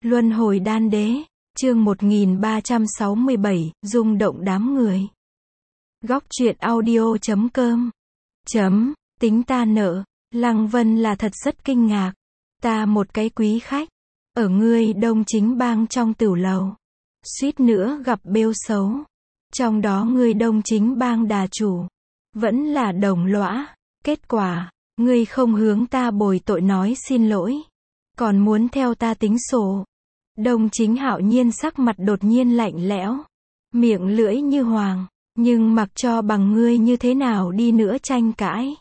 Luân hồi đan đế, chương 1367, rung động đám người. Góc truyện audio.com Tính ta nợ, Lăng Vân là thật rất kinh ngạc. Ta một cái quý khách, ở ngươi Đông Chính Bang trong tửu lầu. Suýt nữa gặp bêu xấu. Trong đó ngươi Đông Chính Bang đà chủ, vẫn là đồng lõa. Kết quả, ngươi không hướng ta bồi tội nói xin lỗi, còn muốn theo ta tính sổ. Đông Chính Hạo Nhiên sắc mặt đột nhiên lạnh lẽo, miệng lưỡi như hoàng, nhưng mặc cho bằng ngươi như thế nào đi nữa tranh cãi,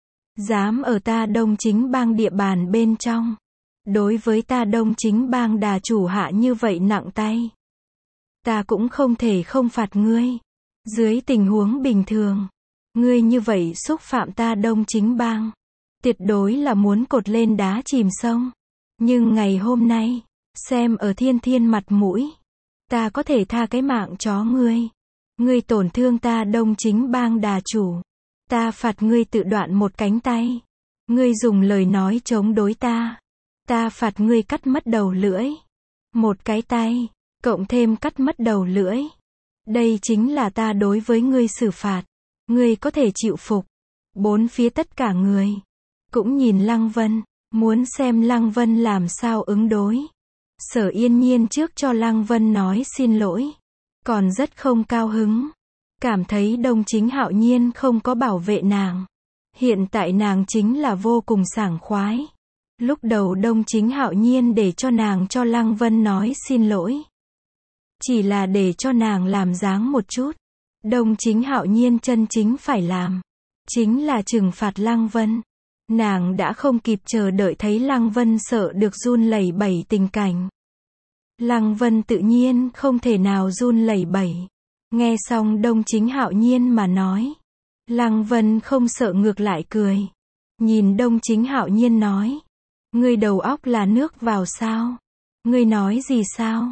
dám ở ta Đông Chính Bang địa bàn bên trong, đối với ta Đông Chính Bang đà chủ hạ như vậy nặng tay, ta cũng không thể không phạt ngươi. Dưới tình huống bình thường, ngươi như vậy xúc phạm ta Đông Chính Bang, tuyệt đối là muốn cột lên đá chìm sông. Nhưng ngày hôm nay, xem ở Thiên Thiên mặt mũi, ta có thể tha cái mạng chó ngươi. Ngươi tổn thương ta Đông Chính Bang đà chủ, ta phạt ngươi tự đoạn một cánh tay. Ngươi dùng lời nói chống đối ta phạt ngươi cắt mất đầu lưỡi. Một cái tay, cộng thêm cắt mất đầu lưỡi. Đây chính là ta đối với ngươi xử phạt. Ngươi có thể chịu phục. Bốn phía tất cả người cũng nhìn Lăng Vân, muốn xem Lăng Vân làm sao ứng đối. Sở Yên Nhiên trước cho Lăng Vân nói xin lỗi, còn rất không cao hứng, cảm thấy Đông Chính Hạo Nhiên không có bảo vệ nàng. Hiện tại nàng chính là vô cùng sảng khoái. Lúc đầu Đông Chính Hạo Nhiên để cho nàng cho Lăng Vân nói xin lỗi, chỉ là để cho nàng làm dáng một chút. Đông Chính Hạo Nhiên chân chính phải làm, chính là trừng phạt Lăng Vân. Nàng đã không kịp chờ đợi thấy Lăng Vân sợ được run lẩy bẩy tình cảnh. Lăng Vân tự nhiên không thể nào run lẩy bẩy. Nghe xong Đông Chính Hạo Nhiên mà nói, Lăng Vân không sợ ngược lại cười. Nhìn Đông Chính Hạo Nhiên nói, ngươi đầu óc là nước vào sao? Ngươi nói gì sao?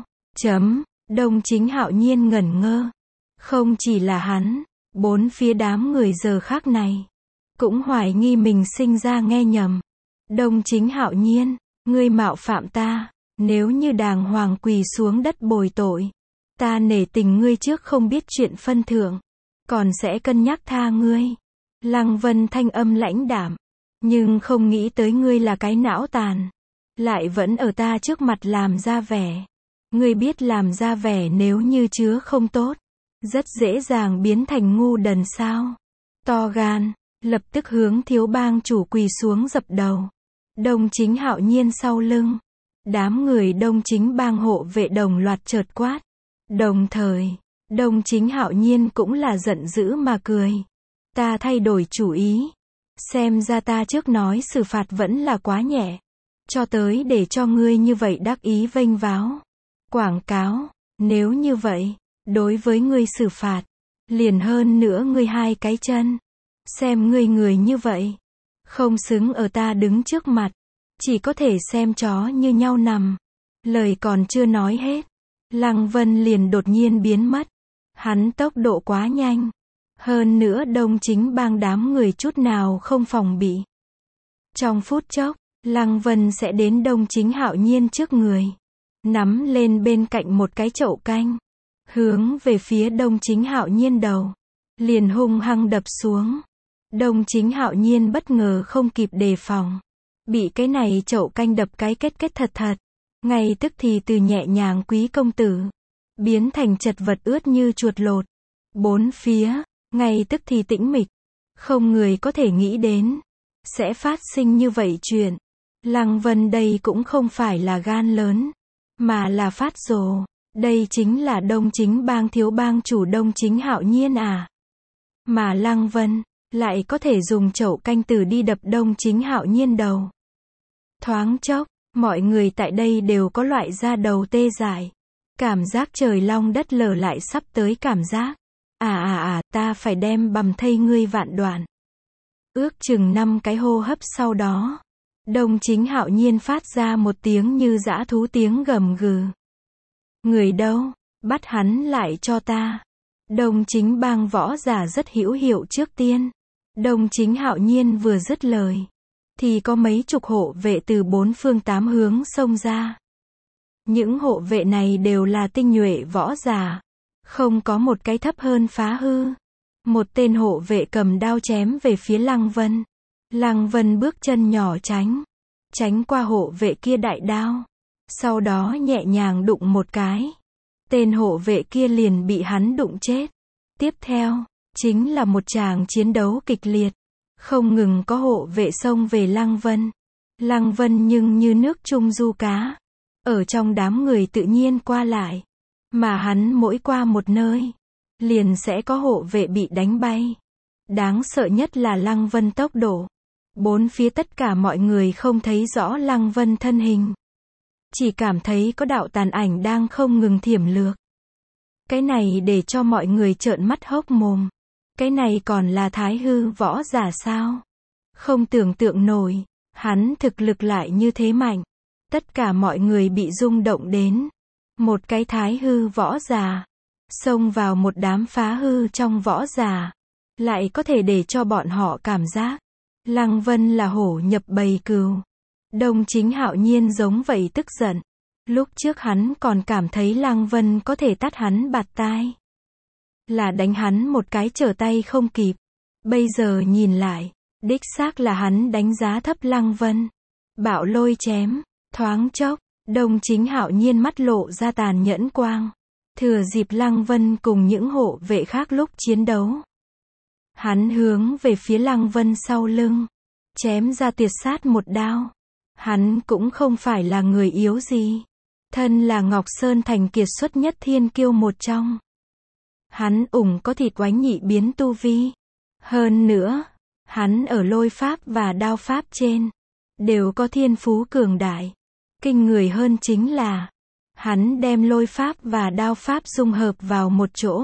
Đông Chính Hạo Nhiên ngẩn ngơ. Không chỉ là hắn, bốn phía đám người giờ khác này cũng hoài nghi mình sinh ra nghe nhầm. Đông Chính Hạo Nhiên, ngươi mạo phạm ta, nếu như đàng hoàng quỳ xuống đất bồi tội, ta nể tình ngươi trước không biết chuyện phân thượng, còn sẽ cân nhắc tha ngươi. Lăng Vân thanh âm lãnh đạm, nhưng không nghĩ tới ngươi là cái não tàn, lại vẫn ở ta trước mặt làm ra vẻ. Ngươi biết làm ra vẻ nếu như chứa không tốt, rất dễ dàng biến thành ngu đần sao? To gan, lập tức hướng thiếu bang chủ quỳ xuống dập đầu. Đông Chính Hạo Nhiên sau lưng, đám người Đông Chính Bang hộ vệ đồng loạt chợt quát. Đồng thời, Đông Chính Hạo Nhiên cũng là giận dữ mà cười. Ta thay đổi chủ ý. Xem ra ta trước nói xử phạt vẫn là quá nhẹ, cho tới để cho ngươi như vậy đắc ý vênh váo, quảng cáo. Nếu như vậy, đối với ngươi xử phạt, liền hơn nữa ngươi hai cái chân. Xem ngươi người như vậy, không xứng ở ta đứng trước mặt, chỉ có thể xem chó như nhau nằm. Lời còn chưa nói hết, Lăng Vân liền đột nhiên biến mất. Hắn tốc độ quá nhanh, hơn nữa Đông Chính Bang đám người chút nào không phòng bị. Trong phút chốc, Lăng Vân sẽ đến Đông Chính Hạo Nhiên trước người, nắm lên bên cạnh một cái chậu canh, hướng về phía Đông Chính Hạo Nhiên đầu, liền hung hăng đập xuống. Đông Chính Hạo Nhiên bất ngờ không kịp đề phòng, bị cái này chậu canh đập cái kết thật, ngay tức thì từ nhẹ nhàng quý công tử, biến thành chật vật ướt như chuột lột. Bốn phía, ngay tức thì tĩnh mịch, không người có thể nghĩ đến sẽ phát sinh như vậy chuyện. Lăng Vân đây cũng không phải là gan lớn, mà là phát rồ. Đây chính là Đông Chính Bang thiếu bang chủ Đông Chính Hạo Nhiên à. Mà Lăng Vân lại có thể dùng chậu canh tử đi đập Đông Chính Hạo Nhiên đầu. Thoáng chốc, mọi người tại đây đều có loại da đầu tê dại, cảm giác trời long đất lở lại sắp tới cảm giác. Ta phải đem bằm thây ngươi vạn đoạn. Ước chừng 5 cái hô hấp sau đó, Đông Chính Hạo Nhiên phát ra một tiếng như dã thú tiếng gầm gừ. Người đâu? Bắt hắn lại cho ta. Đông Chính Bang võ giả rất hữu hiệu trước tiên. Đông Chính Hạo Nhiên vừa dứt lời, thì có mấy chục hộ vệ từ bốn phương tám hướng xông ra. Những hộ vệ này đều là tinh nhuệ võ giả. Không có một cái thấp hơn phá hư. Một tên hộ vệ cầm đao chém về phía Lăng Vân. Lăng Vân bước chân nhỏ tránh qua hộ vệ kia đại đao. Sau đó nhẹ nhàng đụng một cái. Tên hộ vệ kia liền bị hắn đụng chết. Tiếp theo, chính là một tràng chiến đấu kịch liệt. Không ngừng có hộ vệ xông về Lăng Vân. Lăng Vân nhưng như nước trung du cá. Ở trong đám người tự nhiên qua lại. Mà hắn mỗi qua một nơi, liền sẽ có hộ vệ bị đánh bay. Đáng sợ nhất là Lăng Vân tốc độ. Bốn phía tất cả mọi người không thấy rõ Lăng Vân thân hình. Chỉ cảm thấy có đạo tàn ảnh đang không ngừng thiểm lược. Cái này để cho mọi người trợn mắt hốc mồm. Cái này còn là thái hư võ giả sao? Không tưởng tượng nổi, hắn thực lực lại như thế mạnh. Tất cả mọi người bị rung động đến. Một cái thái hư võ giả, xông vào một đám phá hư trong võ giả, lại có thể để cho bọn họ cảm giác Lăng Vân là hổ nhập bầy cừu. Đông Chính Hạo Nhiên giống vậy tức giận. Lúc trước hắn còn cảm thấy Lăng Vân có thể tát hắn bạt tai. Là đánh hắn một cái trở tay không kịp. Bây giờ nhìn lại, đích xác là hắn đánh giá thấp Lăng Vân. Bạo lôi chém, thoáng chốc, Đông Chính Hạo Nhiên mắt lộ ra tàn nhẫn quang. Thừa dịp Lăng Vân cùng những hộ vệ khác lúc chiến đấu. Hắn hướng về phía Lăng Vân sau lưng. Chém ra tuyệt sát một đao. Hắn cũng không phải là người yếu gì. Thân là Ngọc Sơn Thành kiệt xuất nhất thiên kiêu một trong. Hắn có thịt oánh nhị biến tu vi. Hơn nữa, hắn ở lôi pháp và đao pháp trên, đều có thiên phú cường đại. Kinh người hơn chính là, hắn đem lôi pháp và đao pháp dung hợp vào một chỗ.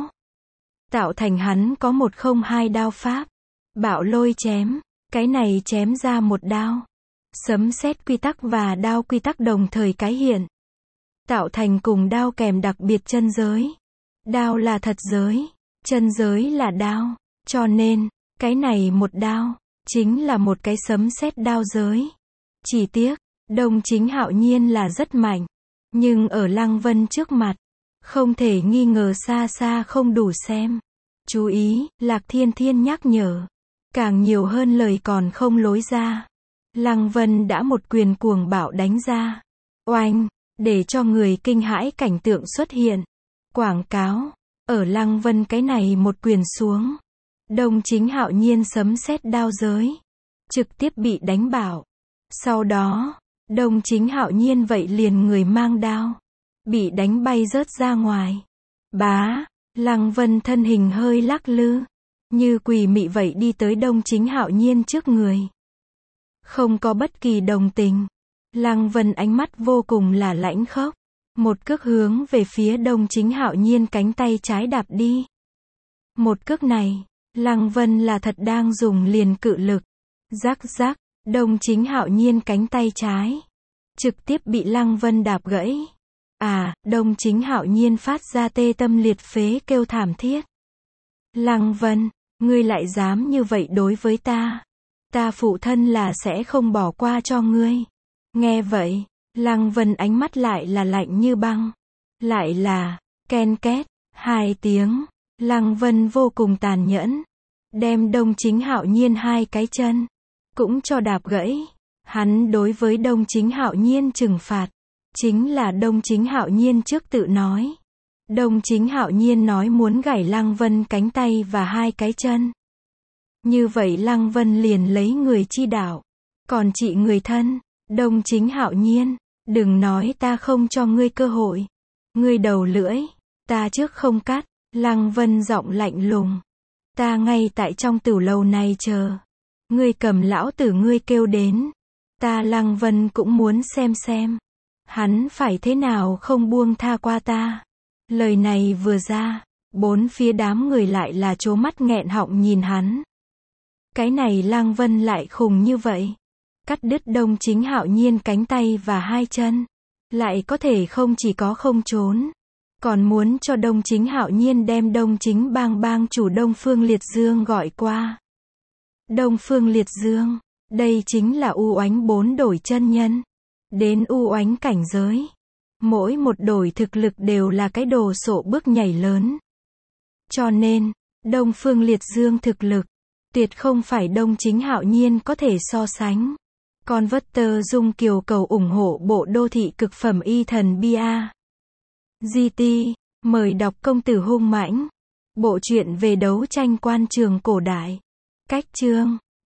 Tạo thành hắn có 102 đao pháp. Bạo lôi chém, cái này chém ra một đao. Sấm sét quy tắc và đao quy tắc đồng thời cái hiện. Tạo thành cùng đao kèm đặc biệt chân giới. Đao là thật giới, chân giới là đao. Cho nên, cái này một đao, chính là một cái sấm sét đao giới. Chỉ tiếc, Đông Chính Hạo Nhiên là rất mạnh. Nhưng ở Lăng Vân trước mặt, không thể nghi ngờ xa xa không đủ xem. Chú ý, Lạc Thiên Thiên nhắc nhở. Càng nhiều hơn lời còn không lối ra. Lăng Vân đã một quyền cuồng bạo đánh ra. Oanh, để cho người kinh hãi cảnh tượng xuất hiện. Quảng cáo, ở Lăng Vân cái này một quyền xuống. Đông Chính Hạo Nhiên sấm sét đao giới. Trực tiếp bị đánh bạo. Sau đó, Đông Chính Hạo Nhiên vậy liền người mang đao. Bị đánh bay rớt ra ngoài. Bá, Lăng Vân thân hình hơi lắc lư. Như quỷ mị vậy đi tới Đông Chính Hạo Nhiên trước người. Không có bất kỳ đồng tình. Lăng Vân ánh mắt vô cùng là lãnh khốc. Một cước hướng về phía Đông Chính Hạo Nhiên cánh tay trái đạp đi. Một cước này, Lăng Vân là thật đang dùng liền cự lực. Rắc rắc, Đông Chính Hạo Nhiên cánh tay trái. Trực tiếp bị Lăng Vân đạp gãy. Đông Chính Hạo Nhiên phát ra tê tâm liệt phế kêu thảm thiết. Lăng Vân, ngươi lại dám như vậy đối với ta. Ta phụ thân là sẽ không bỏ qua cho ngươi. Nghe vậy, Lăng Vân ánh mắt lại là lạnh như băng. Lại là, ken két, 2 tiếng. Lăng Vân vô cùng tàn nhẫn. Đem Đông Chính Hạo Nhiên 2 cái chân. Cũng cho đạp gãy. Hắn đối với Đông Chính Hạo Nhiên trừng phạt. Chính là Đông Chính Hạo Nhiên trước tự nói. Đông Chính Hạo Nhiên nói muốn gãy Lăng Vân cánh tay và 2 cái chân. Như vậy Lăng Vân liền lấy người chi đạo. Còn trị người thân, Đông Chính Hạo Nhiên, đừng nói ta không cho ngươi cơ hội. Ngươi đầu lưỡi, ta trước không cắt. Lăng Vân giọng lạnh lùng. Ta ngay tại trong tửu lầu này chờ. Ngươi cầm lão tử ngươi kêu đến. Ta Lăng Vân cũng muốn xem. Hắn phải thế nào không buông tha qua ta. Lời này vừa ra, bốn phía đám người lại là trố mắt nghẹn họng nhìn hắn. Cái này Lăng Vân lại khùng như vậy. Cắt đứt Đông Chính Hạo Nhiên cánh tay và 2 chân. Lại có thể không chỉ có không trốn. Còn muốn cho Đông Chính Hạo Nhiên đem Đông Chính bang chủ Đông Phương Liệt Dương gọi qua. Đông Phương Liệt Dương, đây chính là U Oánh 4 đổi chân nhân. Đến U Oánh cảnh giới. Mỗi một đổi thực lực đều là cái đồ sộ bước nhảy lớn. Cho nên, Đông Phương Liệt Dương thực lực, tuyệt không phải Đông Chính Hạo Nhiên có thể so sánh. Converter Dung Kiều cầu ủng hộ bộ đô thị cực phẩm y thần bia. GT, mời đọc Công tử hung mãnh. Bộ truyện về đấu tranh quan trường cổ đại. Cách chương